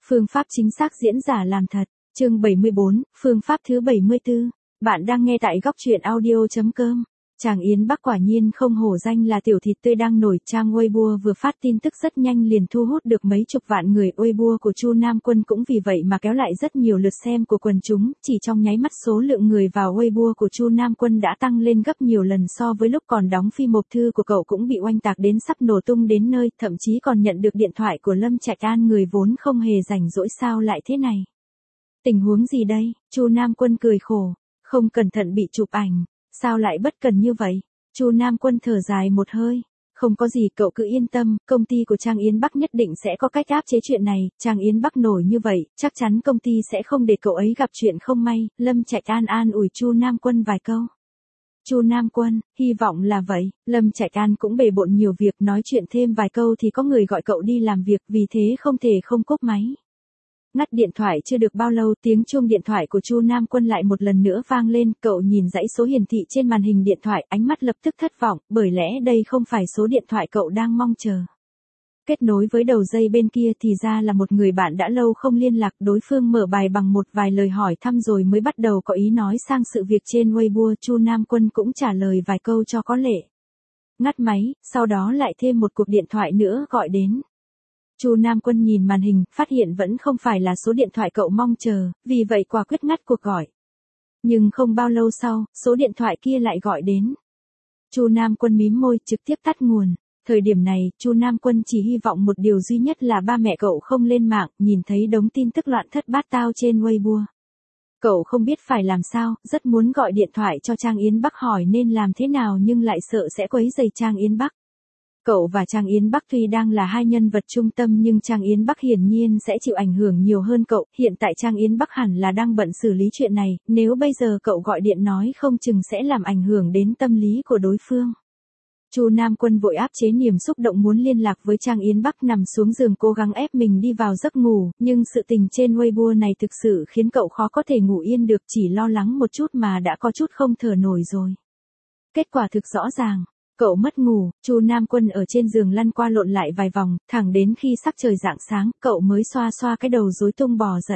Phương pháp chính xác diễn giả làm thật. Chương 74, phương pháp thứ 74. Bạn đang nghe tại góc truyện audio.com. Tràng Yến Bắc quả nhiên không hổ danh là tiểu thịt tươi đang nổi. Trang Weibo vừa phát tin tức rất nhanh liền thu hút được mấy chục vạn người. Weibo của Chu Nam Quân cũng vì vậy mà kéo lại rất nhiều lượt xem của quần chúng. Chỉ trong nháy mắt số lượng người vào Weibo của Chu Nam Quân đã tăng lên gấp nhiều lần so với lúc còn đóng phim. Hộp thư của cậu cũng bị oanh tạc đến sắp nổ tung đến nơi, thậm chí còn nhận được điện thoại của Lâm Trạch An, người vốn không hề rảnh rỗi. Sao lại thế này? Tình huống gì đây? Chu Nam Quân cười khổ. Không cẩn thận bị chụp ảnh. Sao lại bất cần như vậy? Chu Nam Quân thở dài một hơi. Không có gì, cậu cứ yên tâm, công ty của Trang Yến Bắc nhất định sẽ có cách áp chế chuyện này. Trang Yến Bắc nổi như vậy, chắc chắn công ty sẽ không để cậu ấy gặp chuyện không may. Lâm Trạch An an ủi Chu Nam Quân vài câu. Chu Nam Quân, hy vọng là vậy. Lâm Trạch An cũng bề bộn nhiều việc, nói chuyện thêm vài câu thì có người gọi cậu đi làm việc, vì thế không thể không cúp máy. Ngắt điện thoại chưa được bao lâu, tiếng chuông điện thoại của Chu Nam Quân lại một lần nữa vang lên. Cậu nhìn dãy số hiển thị trên màn hình điện thoại, ánh mắt lập tức thất vọng, bởi lẽ đây không phải số điện thoại cậu đang mong chờ. Kết nối với đầu dây bên kia thì ra là một người bạn đã lâu không liên lạc. Đối phương mở bài bằng một vài lời hỏi thăm rồi mới bắt đầu có ý nói sang sự việc trên Weibo. Chu Nam Quân cũng trả lời vài câu cho có lệ. Ngắt máy, sau đó lại thêm một cuộc điện thoại nữa gọi đến. Chu Nam Quân nhìn màn hình, phát hiện vẫn không phải là số điện thoại cậu mong chờ, vì vậy quả quyết ngắt cuộc gọi. Nhưng không bao lâu sau, số điện thoại kia lại gọi đến. Chu Nam Quân mím môi, trực tiếp tắt nguồn. Thời điểm này, Chu Nam Quân chỉ hy vọng một điều duy nhất là ba mẹ cậu không lên mạng, nhìn thấy đống tin tức loạn thất bát tao trên Weibo. Cậu không biết phải làm sao, rất muốn gọi điện thoại cho Trang Yến Bắc hỏi nên làm thế nào nhưng lại sợ sẽ quấy rầy Trang Yến Bắc. Cậu và Trang Yến Bắc tuy đang là hai nhân vật trung tâm nhưng Trang Yến Bắc hiển nhiên sẽ chịu ảnh hưởng nhiều hơn cậu. Hiện tại Trang Yến Bắc hẳn là đang bận xử lý chuyện này, nếu bây giờ cậu gọi điện nói không chừng sẽ làm ảnh hưởng đến tâm lý của đối phương. Chu Nam Quân vội áp chế niềm xúc động muốn liên lạc với Trang Yến Bắc, nằm xuống giường cố gắng ép mình đi vào giấc ngủ, nhưng sự tình trên Weibo này thực sự khiến cậu khó có thể ngủ yên được, chỉ lo lắng một chút mà đã có chút không thở nổi rồi. Kết quả thực rõ ràng. Cậu mất ngủ, Chu Nam Quân ở trên giường lăn qua lộn lại vài vòng, thẳng đến khi sắc trời rạng sáng, cậu mới xoa xoa cái đầu rối tung bò dậy.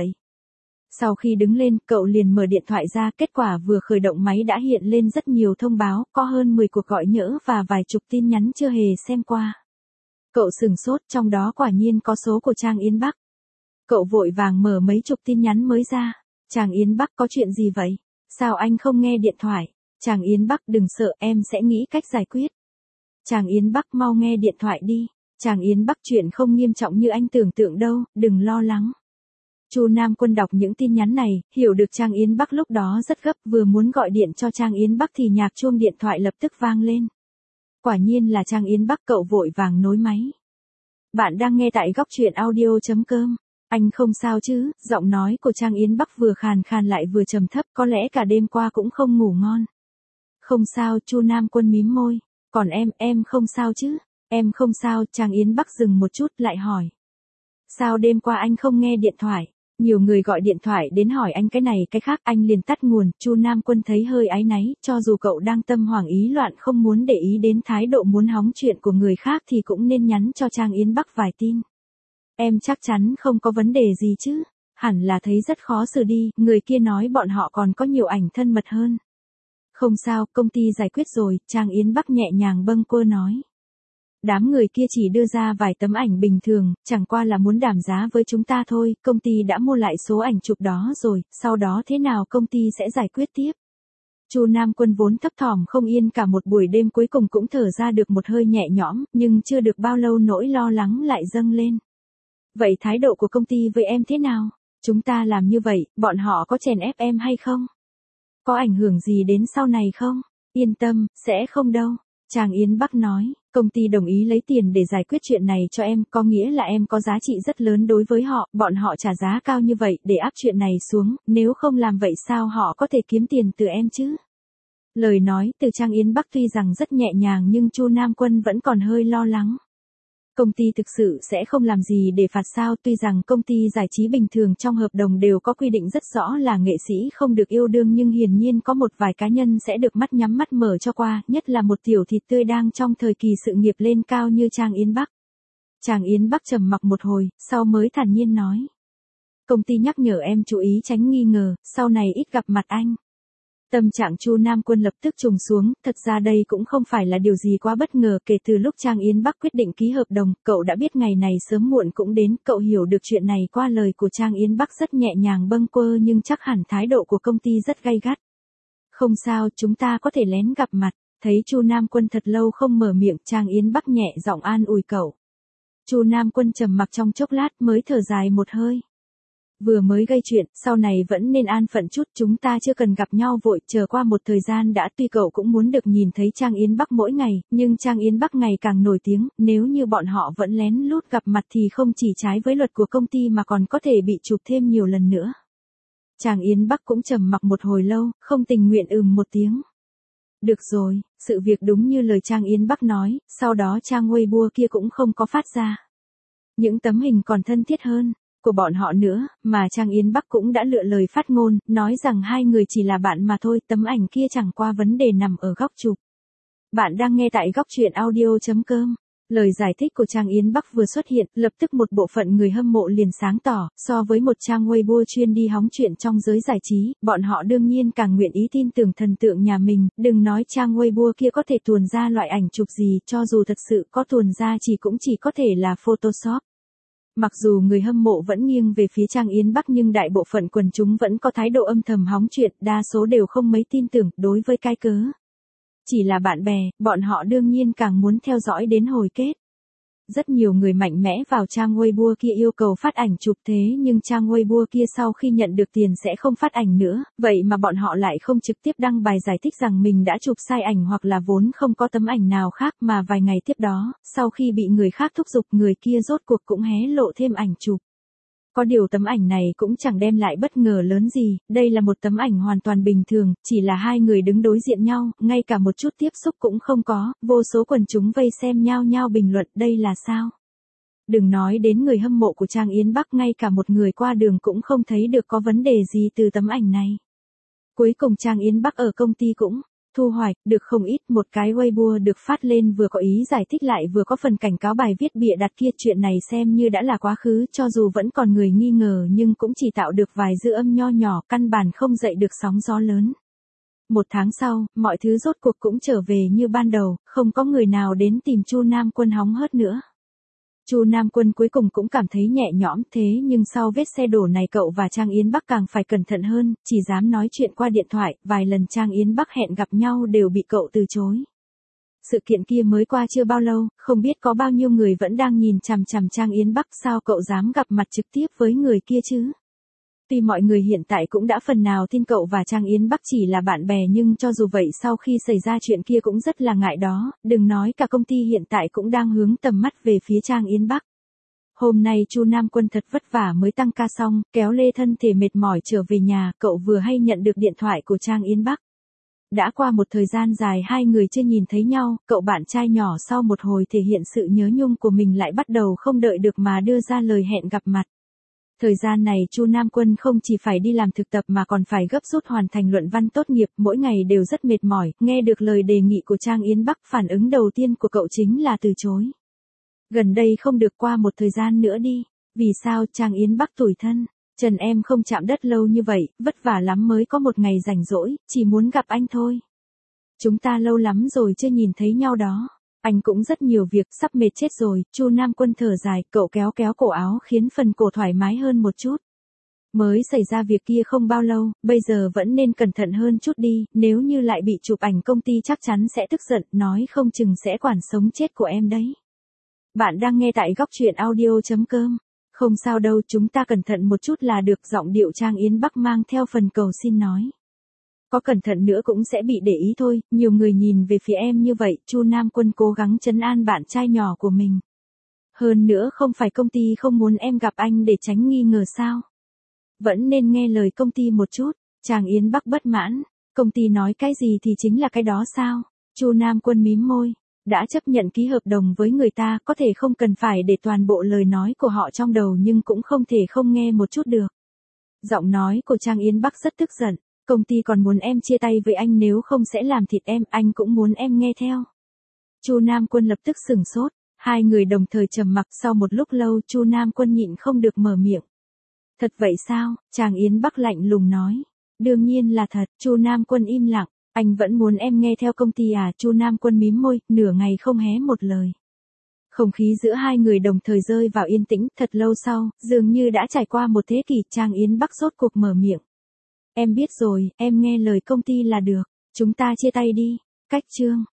Sau khi đứng lên, cậu liền mở điện thoại ra, kết quả vừa khởi động máy đã hiện lên rất nhiều thông báo, có hơn 10 cuộc gọi nhỡ và vài chục tin nhắn chưa hề xem qua. Cậu sửng sốt, trong đó quả nhiên có số của Trang Yến Bắc. Cậu vội vàng mở mấy chục tin nhắn mới ra. Trang Yến Bắc, có chuyện gì vậy? Sao anh không nghe điện thoại? Trang Yến Bắc, đừng sợ, em sẽ nghĩ cách giải quyết. Trang Yến Bắc, mau nghe điện thoại đi. Trang Yến Bắc, chuyện không nghiêm trọng như anh tưởng tượng đâu, đừng lo lắng. Chu Nam Quân đọc những tin nhắn này, hiểu được Trang Yến Bắc lúc đó rất gấp, vừa muốn gọi điện cho Trang Yến Bắc thì nhạc chuông điện thoại lập tức vang lên. Quả nhiên là Trang Yến Bắc, cậu vội vàng nối máy. Bạn đang nghe tại góc truyện audio.com. Anh không sao chứ? Giọng nói của Trang Yến Bắc vừa khàn khàn lại vừa trầm thấp, có lẽ cả đêm qua cũng không ngủ ngon. Không sao, Chu Nam Quân mím môi. Còn em không sao chứ? Em không sao. Trang Yến Bắc dừng một chút lại hỏi. Sao đêm qua anh không nghe điện thoại? Nhiều người gọi điện thoại đến hỏi anh cái này cái khác, anh liền tắt nguồn. Chu Nam Quân thấy hơi áy náy, cho dù cậu đang tâm hoảng ý loạn không muốn để ý đến thái độ muốn hóng chuyện của người khác thì cũng nên nhắn cho Trang Yến Bắc vài tin. Em chắc chắn không có vấn đề gì chứ? Hẳn là thấy rất khó xử đi, người kia nói bọn họ còn có nhiều ảnh thân mật hơn. Không sao, công ty giải quyết rồi, Trang Yến Bắc nhẹ nhàng bâng quơ nói. Đám người kia chỉ đưa ra vài tấm ảnh bình thường, chẳng qua là muốn đảm giá với chúng ta thôi, công ty đã mua lại số ảnh chụp đó rồi, sau đó thế nào công ty sẽ giải quyết tiếp. Chu Nam Quân vốn thấp thỏm không yên cả một buổi đêm cuối cùng cũng thở ra được một hơi nhẹ nhõm, nhưng chưa được bao lâu nỗi lo lắng lại dâng lên. Vậy thái độ của công ty với em thế nào? Chúng ta làm như vậy, bọn họ có chèn ép em hay không? Có ảnh hưởng gì đến sau này không? Yên tâm, sẽ không đâu. Trang Yến Bắc nói, công ty đồng ý lấy tiền để giải quyết chuyện này cho em, có nghĩa là em có giá trị rất lớn đối với họ, bọn họ trả giá cao như vậy để áp chuyện này xuống, nếu không làm vậy sao họ có thể kiếm tiền từ em chứ? Lời nói từ Trang Yến Bắc tuy rằng rất nhẹ nhàng nhưng Chu Nam Quân vẫn còn hơi lo lắng. Công ty thực sự sẽ không làm gì để phạt sao? Tuy rằng công ty giải trí bình thường trong hợp đồng đều có quy định rất rõ là nghệ sĩ không được yêu đương nhưng hiển nhiên có một vài cá nhân sẽ được mắt nhắm mắt mở cho qua, nhất là một tiểu thịt tươi đang trong thời kỳ sự nghiệp lên cao như Trang Yến Bắc. Trang Yến Bắc trầm mặc một hồi, sau mới thản nhiên nói. Công ty nhắc nhở em chú ý tránh nghi ngờ, sau này ít gặp mặt anh. Tâm trạng Chu Nam Quân lập tức trùng xuống, thật ra đây cũng không phải là điều gì quá bất ngờ, kể từ lúc Trang Yến Bắc quyết định ký hợp đồng, cậu đã biết ngày này sớm muộn cũng đến, cậu hiểu được chuyện này qua lời của Trang Yến Bắc rất nhẹ nhàng bâng quơ nhưng chắc hẳn thái độ của công ty rất gay gắt. Không sao, chúng ta có thể lén gặp mặt. Thấy Chu Nam Quân thật lâu không mở miệng, Trang Yến Bắc nhẹ giọng an ủi cậu. Chu Nam Quân trầm mặc trong chốc lát mới thở dài một hơi. Vừa mới gây chuyện, sau này vẫn nên an phận chút, chúng ta chưa cần gặp nhau vội, chờ qua một thời gian đã. Tuy cậu cũng muốn được nhìn thấy Trang Yến Bắc mỗi ngày, nhưng Trang Yến Bắc ngày càng nổi tiếng, nếu như bọn họ vẫn lén lút gặp mặt thì không chỉ trái với luật của công ty mà còn có thể bị chụp thêm nhiều lần nữa. Trang Yến Bắc cũng trầm mặc một hồi lâu, không tình nguyện một tiếng. Được rồi, sự việc đúng như lời Trang Yến Bắc nói, sau đó trang Weibo kia cũng không có phát ra những tấm hình còn thân thiết hơn của bọn họ nữa, mà Trang Yến Bắc cũng đã lựa lời phát ngôn, nói rằng hai người chỉ là bạn mà thôi, tấm ảnh kia chẳng qua vấn đề nằm ở góc chụp. Bạn đang nghe tại góc truyện audio.com. Lời giải thích của Trang Yến Bắc vừa xuất hiện, lập tức một bộ phận người hâm mộ liền sáng tỏ, so với một trang Weibo chuyên đi hóng chuyện trong giới giải trí, bọn họ đương nhiên càng nguyện ý tin tưởng thần tượng nhà mình, đừng nói trang Weibo kia có thể tuồn ra loại ảnh chụp gì, cho dù thật sự có tuồn ra cũng chỉ có thể là Photoshop. Mặc dù người hâm mộ vẫn nghiêng về phía Trang Yến Bắc nhưng đại bộ phận quần chúng vẫn có thái độ âm thầm hóng chuyện, đa số đều không mấy tin tưởng, đối với cái cớ chỉ là bạn bè, bọn họ đương nhiên càng muốn theo dõi đến hồi kết. Rất nhiều người mạnh mẽ vào trang Weibo kia yêu cầu phát ảnh chụp, thế nhưng trang Weibo kia sau khi nhận được tiền sẽ không phát ảnh nữa, vậy mà bọn họ lại không trực tiếp đăng bài giải thích rằng mình đã chụp sai ảnh hoặc là vốn không có tấm ảnh nào khác, mà vài ngày tiếp đó, sau khi bị người khác thúc giục, người kia rốt cuộc cũng hé lộ thêm ảnh chụp. Có điều tấm ảnh này cũng chẳng đem lại bất ngờ lớn gì, đây là một tấm ảnh hoàn toàn bình thường, chỉ là hai người đứng đối diện nhau, ngay cả một chút tiếp xúc cũng không có, vô số quần chúng vây xem nhao nhao bình luận đây là sao. Đừng nói đến người hâm mộ của Trang Yến Bắc, ngay cả một người qua đường cũng không thấy được có vấn đề gì từ tấm ảnh này. Cuối cùng Trang Yến Bắc ở công ty cũng thu hoạch được không ít, một cái Weibo được phát lên vừa có ý giải thích lại vừa có phần cảnh cáo bài viết bịa đặt kia, chuyện này xem như đã là quá khứ, cho dù vẫn còn người nghi ngờ nhưng cũng chỉ tạo được vài dư âm nho nhỏ, căn bản không dậy được sóng gió lớn. Một tháng sau, mọi thứ rốt cuộc cũng trở về như ban đầu, không có người nào đến tìm Chu Nam Quân hóng hớt nữa. Chu Nam Quân cuối cùng cũng cảm thấy nhẹ nhõm, thế nhưng sau vết xe đổ này cậu và Trang Yến Bắc càng phải cẩn thận hơn, chỉ dám nói chuyện qua điện thoại, vài lần Trang Yến Bắc hẹn gặp nhau đều bị cậu từ chối. Sự kiện kia mới qua chưa bao lâu, không biết có bao nhiêu người vẫn đang nhìn chằm chằm Trang Yến Bắc, sao cậu dám gặp mặt trực tiếp với người kia chứ? Tuy mọi người hiện tại cũng đã phần nào tin cậu và Trang Yến Bắc chỉ là bạn bè nhưng cho dù vậy sau khi xảy ra chuyện kia cũng rất là ngại đó, đừng nói cả công ty hiện tại cũng đang hướng tầm mắt về phía Trang Yến Bắc. Hôm nay Chu Nam Quân thật vất vả mới tăng ca xong, kéo lê thân thể mệt mỏi trở về nhà, cậu vừa hay nhận được điện thoại của Trang Yến Bắc. Đã qua một thời gian dài hai người chưa nhìn thấy nhau, cậu bạn trai nhỏ sau một hồi thể hiện sự nhớ nhung của mình lại bắt đầu không đợi được mà đưa ra lời hẹn gặp mặt. Thời gian này Chu Nam Quân không chỉ phải đi làm thực tập mà còn phải gấp rút hoàn thành luận văn tốt nghiệp, mỗi ngày đều rất mệt mỏi, nghe được lời đề nghị của Trang Yến Bắc, phản ứng đầu tiên của cậu chính là từ chối. Gần đây không được qua một thời gian nữa đi. Vì sao? Trang Yến Bắc tủi thân. Trần em không chạm đất lâu như vậy, vất vả lắm mới có một ngày rảnh rỗi, chỉ muốn gặp anh thôi. Chúng ta lâu lắm rồi chưa nhìn thấy nhau đó. Anh cũng rất nhiều việc, sắp mệt chết rồi. Chu Nam Quân thở dài, cậu kéo kéo cổ áo khiến phần cổ thoải mái hơn một chút. Mới xảy ra việc kia không bao lâu, bây giờ vẫn nên cẩn thận hơn chút đi, nếu như lại bị chụp ảnh công ty chắc chắn sẽ tức giận, nói không chừng sẽ quản sống chết của em đấy. Bạn đang nghe tại góc truyện audio.com. Không sao đâu, chúng ta cẩn thận một chút là được, giọng điệu Trang Yến Bắc mang theo phần cầu xin nói. Có cẩn thận nữa cũng sẽ bị để ý thôi, nhiều người nhìn về phía em như vậy, Chu Nam Quân cố gắng trấn an bạn trai nhỏ của mình. Hơn nữa không phải công ty không muốn em gặp anh để tránh nghi ngờ sao? Vẫn nên nghe lời công ty một chút. Trang Yến Bắc bất mãn, công ty nói cái gì thì chính là cái đó sao? Chu Nam Quân mím môi, đã chấp nhận ký hợp đồng với người ta, có thể không cần phải để toàn bộ lời nói của họ trong đầu nhưng cũng không thể không nghe một chút được. Giọng nói của Trang Yến Bắc rất tức giận. Công ty còn muốn em chia tay với anh, nếu không sẽ làm thịt em, anh cũng muốn em nghe theo. Chu Nam Quân lập tức sửng sốt, hai người đồng thời trầm mặc, sau một lúc lâu Chu Nam Quân nhịn không được mở miệng. Thật vậy sao? Chàng Yến Bắc lạnh lùng nói. Đương nhiên là thật. Chu Nam Quân im lặng. Anh vẫn muốn em nghe theo công ty à? Chu Nam Quân mím môi, nửa ngày không hé một lời. Không khí giữa hai người đồng thời rơi vào yên tĩnh. Thật lâu sau, dường như đã trải qua một thế kỷ, Trang Yến Bắc rốt cuộc mở miệng. Em biết rồi, em nghe lời công ty là được. Chúng ta chia tay đi. Cách chương.